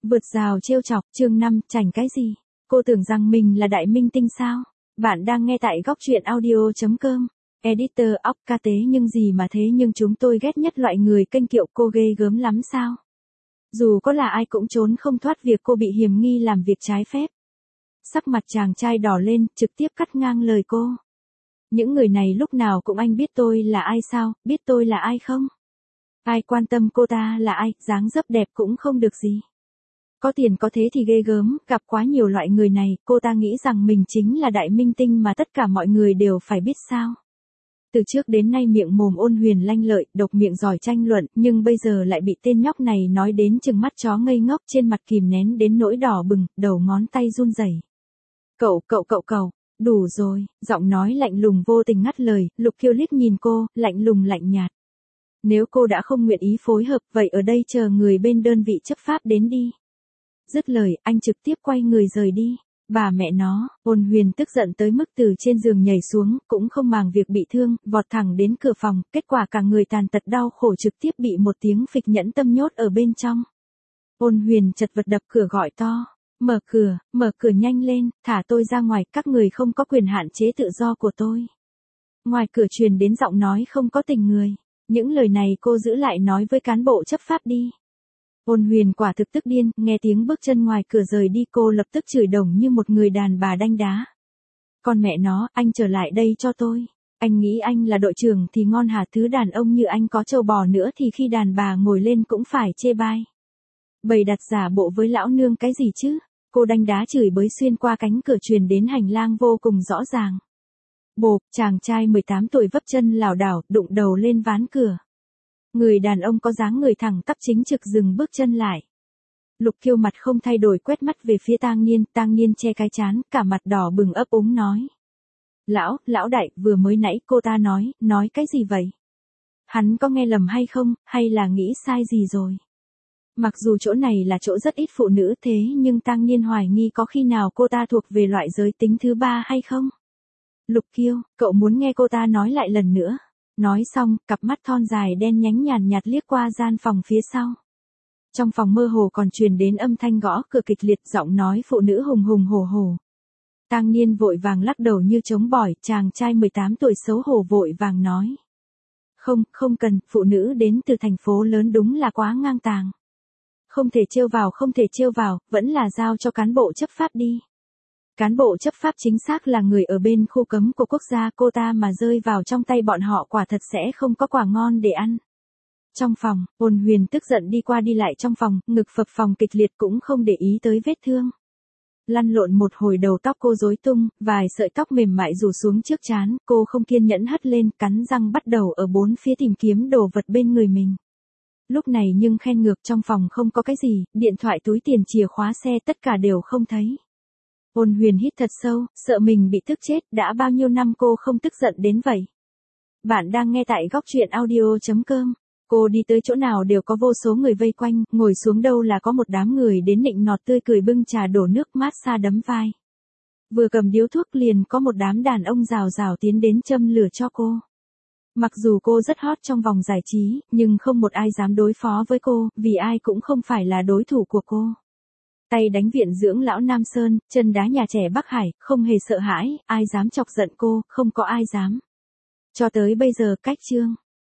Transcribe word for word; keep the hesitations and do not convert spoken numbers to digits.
Vượt rào trêu chọc, chương năm, chảnh cái gì? Cô tưởng rằng mình là đại minh tinh sao? Bạn đang nghe tại góc truyện audio chấm com. Editor óc ca tế nhưng gì mà thế nhưng chúng tôi ghét nhất loại người kênh kiệu cô ghê gớm lắm sao? Dù có là ai cũng trốn không thoát việc cô bị hiềm nghi làm việc trái phép. Sắc mặt chàng trai đỏ lên, trực tiếp cắt ngang lời cô. Những người này lúc nào cũng anh biết tôi là ai sao, biết tôi là ai không? Ai quan tâm cô ta là ai, dáng dấp đẹp cũng không được gì. Có tiền có thế thì ghê gớm, gặp quá nhiều loại người này, cô ta nghĩ rằng mình chính là đại minh tinh mà tất cả mọi người đều phải biết sao. Từ trước đến nay miệng mồm ôn huyền lanh lợi, độc miệng giỏi tranh luận, nhưng bây giờ lại bị tên nhóc này nói đến chừng mắt chó ngây ngốc, trên mặt kìm nén đến nỗi đỏ bừng, đầu ngón tay run rẩy. Cậu, cậu, cậu, cậu, đủ rồi, giọng nói lạnh lùng vô tình ngắt lời, Lục Kiêu liếc nhìn cô, lạnh lùng lạnh nhạt. Nếu cô đã không nguyện ý phối hợp, vậy ở đây chờ người bên đơn vị chấp pháp đến đi. Dứt lời, anh trực tiếp quay người rời đi. Bà mẹ nó, ôn huyền tức giận tới mức từ trên giường nhảy xuống, cũng không màng việc bị thương, vọt thẳng đến cửa phòng, kết quả cả người tàn tật đau khổ trực tiếp bị một tiếng phịch nhẫn tâm nhốt ở bên trong. Ôn huyền chật vật đập cửa gọi to, mở cửa, mở cửa nhanh lên, thả tôi ra ngoài, các người không có quyền hạn chế tự do của tôi. Ngoài cửa truyền đến giọng nói không có tình người, những lời này cô giữ lại nói với cán bộ chấp pháp đi. Ôn huyền quả thực tức điên, nghe tiếng bước chân ngoài cửa rời đi cô lập tức chửi đồng như một người đàn bà đanh đá. Con mẹ nó, anh trở lại đây cho tôi. Anh nghĩ anh là đội trưởng thì ngon hả, thứ đàn ông như anh có trâu bò nữa thì khi đàn bà ngồi lên cũng phải chê bai. Bày đặt giả bộ với lão nương cái gì chứ? Cô đanh đá chửi bới xuyên qua cánh cửa truyền đến hành lang vô cùng rõ ràng. Bộp, chàng trai mười tám tuổi vấp chân lảo đảo, đụng đầu lên ván cửa. Người đàn ông có dáng người thẳng tắp chính trực dừng bước chân lại. Lục Kiêu mặt không thay đổi quét mắt về phía Tang Niên, Tang Niên che cái trán, cả mặt đỏ bừng ấp úng nói. Lão, lão đại, vừa mới nãy cô ta nói, nói cái gì vậy? Hắn có nghe lầm hay không, hay là nghĩ sai gì rồi? Mặc dù chỗ này là chỗ rất ít phụ nữ thế nhưng Tang Niên hoài nghi có khi nào cô ta thuộc về loại giới tính thứ ba hay không? Lục Kiêu, cậu muốn nghe cô ta nói lại lần nữa. Nói xong, cặp mắt thon dài đen nhánh nhàn nhạt liếc qua gian phòng phía sau. Trong phòng mơ hồ còn truyền đến âm thanh gõ cửa kịch liệt, giọng nói phụ nữ hùng hùng hổ hổ. Tang Niên vội vàng lắc đầu như trống bỏi, chàng trai mười tám tuổi xấu hổ vội vàng nói. Không, không cần, phụ nữ đến từ thành phố lớn đúng là quá ngang tàng. Không thể trêu vào, không thể trêu vào, vẫn là giao cho cán bộ chấp pháp đi. Cán bộ chấp pháp chính xác là người ở bên khu cấm của quốc gia, cô ta mà rơi vào trong tay bọn họ quả thật sẽ không có quả ngon để ăn. Trong phòng, ôn huyền tức giận đi qua đi lại trong phòng, ngực phập phồng kịch liệt cũng không để ý tới vết thương. Lăn lộn một hồi đầu tóc cô rối tung, vài sợi tóc mềm mại rủ xuống trước trán, cô không kiên nhẫn hất lên, cắn răng bắt đầu ở bốn phía tìm kiếm đồ vật bên người mình. Lúc này nhưng khen ngược trong phòng không có cái gì, điện thoại túi tiền chìa khóa xe tất cả đều không thấy. Ôn huyền hít thật sâu, sợ mình bị tức chết, đã bao nhiêu năm cô không tức giận đến vậy. Bạn đang nghe tại góc truyện audio chấm com. Cô đi tới chỗ nào đều có vô số người vây quanh, ngồi xuống đâu là có một đám người đến nịnh nọt tươi cười bưng trà đổ nước mát xa đấm vai. Vừa cầm điếu thuốc liền có một đám đàn ông rào rào tiến đến châm lửa cho cô. Mặc dù cô rất hot trong vòng giải trí, nhưng không một ai dám đối phó với cô, vì ai cũng không phải là đối thủ của cô. Tay đánh viện dưỡng lão Nam Sơn, chân đá nhà trẻ Bắc Hải, không hề sợ hãi, ai dám chọc giận cô, không có ai dám. Cho tới bây giờ cách chương.